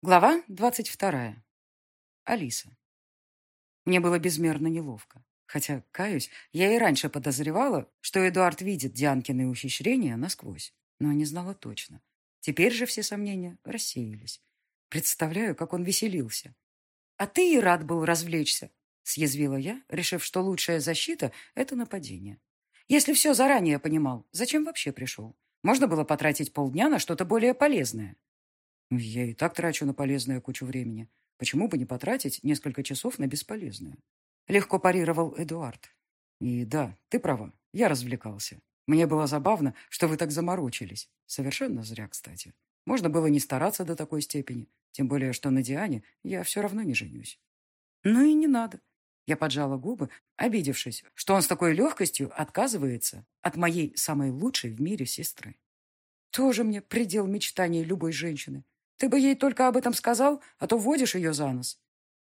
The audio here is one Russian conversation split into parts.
Глава 22. Алиса. Мне было безмерно неловко. Хотя, каюсь, я и раньше подозревала, что Эдуард видит Дианкины ухищрения насквозь, но не знала точно. Теперь же все сомнения рассеялись. Представляю, как он веселился. «А ты и рад был развлечься», — съязвила я, решив, что лучшая защита — это нападение. «Если все заранее понимал, зачем вообще пришел? Можно было потратить полдня на что-то более полезное». Я и так трачу на полезное кучу времени. Почему бы не потратить несколько часов на бесполезное? Легко парировал Эдуард. И да, ты права, я развлекался. Мне было забавно, что вы так заморочились. Совершенно зря, кстати. Можно было не стараться до такой степени. Тем более, что на Диане я все равно не женюсь. Ну и не надо. Я поджала губы, обидевшись, что он с такой легкостью отказывается от моей самой лучшей в мире сестры. Тоже мне предел мечтаний любой женщины. Ты бы ей только об этом сказал, а то водишь ее за нос.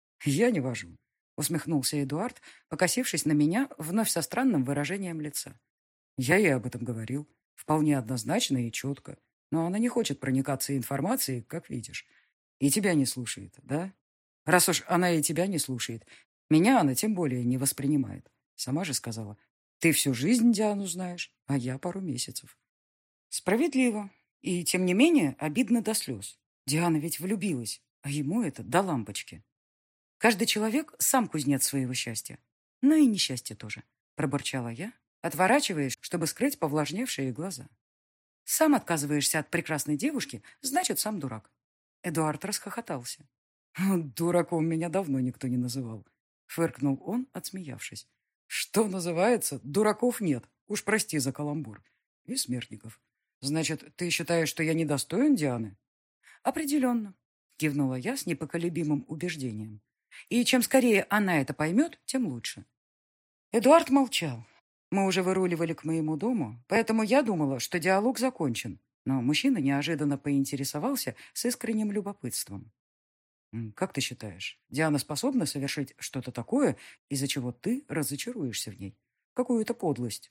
Я не вожу, усмехнулся Эдуард, покосившись на меня вновь со странным выражением лица. Я ей об этом говорил, вполне однозначно и четко, но она не хочет проникаться информацией, как видишь. И тебя не слушает, да? Раз уж она и тебя не слушает, меня она тем более не воспринимает. Сама же сказала, ты всю жизнь Диану знаешь, а я пару месяцев. Справедливо. И, тем не менее, обидно до слез. Диана ведь влюбилась, а ему это до лампочки. Каждый человек сам кузнец своего счастья. Ну и несчастье тоже, пробурчала я, отворачиваясь, чтобы скрыть повлажневшие глаза. Сам отказываешься от прекрасной девушки, значит, сам дурак. Эдуард расхохотался. Дураком меня давно никто не называл. Фыркнул он, отсмеявшись. Что называется, дураков нет. Уж прости за каламбур. И смертников. Значит, ты считаешь, что я недостоин Дианы? Определенно, кивнула я с непоколебимым убеждением. И чем скорее она это поймет, тем лучше. Эдуард молчал. Мы уже выруливали к моему дому, поэтому я думала, что диалог закончен. Но мужчина неожиданно поинтересовался с искренним любопытством. Как ты считаешь, Диана способна совершить что-то такое, из-за чего ты разочаруешься в ней? Какую-то подлость?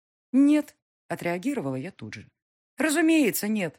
Нет, отреагировала я тут же. Разумеется, нет.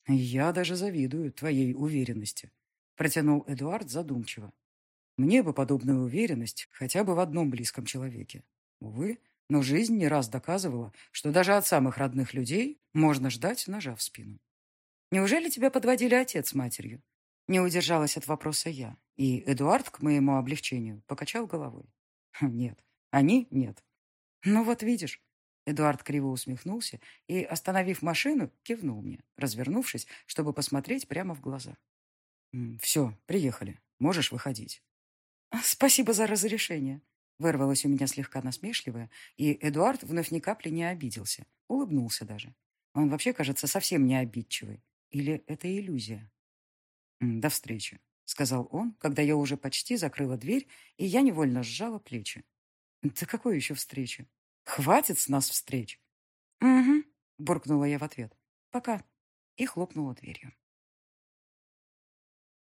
Я даже завидую твоей уверенности, протянул Эдуард задумчиво. Мне бы подобная уверенность хотя бы в одном близком человеке. Увы, но жизнь не раз доказывала, что даже от самых родных людей можно ждать ножа в спину. Неужели тебя подводили отец с матерью? Не удержалась от вопроса я, и Эдуард, к моему облегчению, покачал головой. Нет, они нет. Ну вот видишь. Эдуард криво усмехнулся и, остановив машину, кивнул мне, развернувшись, чтобы посмотреть прямо в глаза. «Все, приехали. Можешь выходить». «Спасибо за разрешение», — вырвалось у меня слегка насмешливое, и Эдуард вновь ни капли не обиделся, улыбнулся даже. Он вообще, кажется, совсем не обидчивый. Или это иллюзия? «До встречи», — сказал он, когда я уже почти закрыла дверь, и я невольно сжала плечи. «Да какой еще встречи? Хватит с нас встреч!» «Угу», — буркнула я в ответ. «Пока». И хлопнула дверью.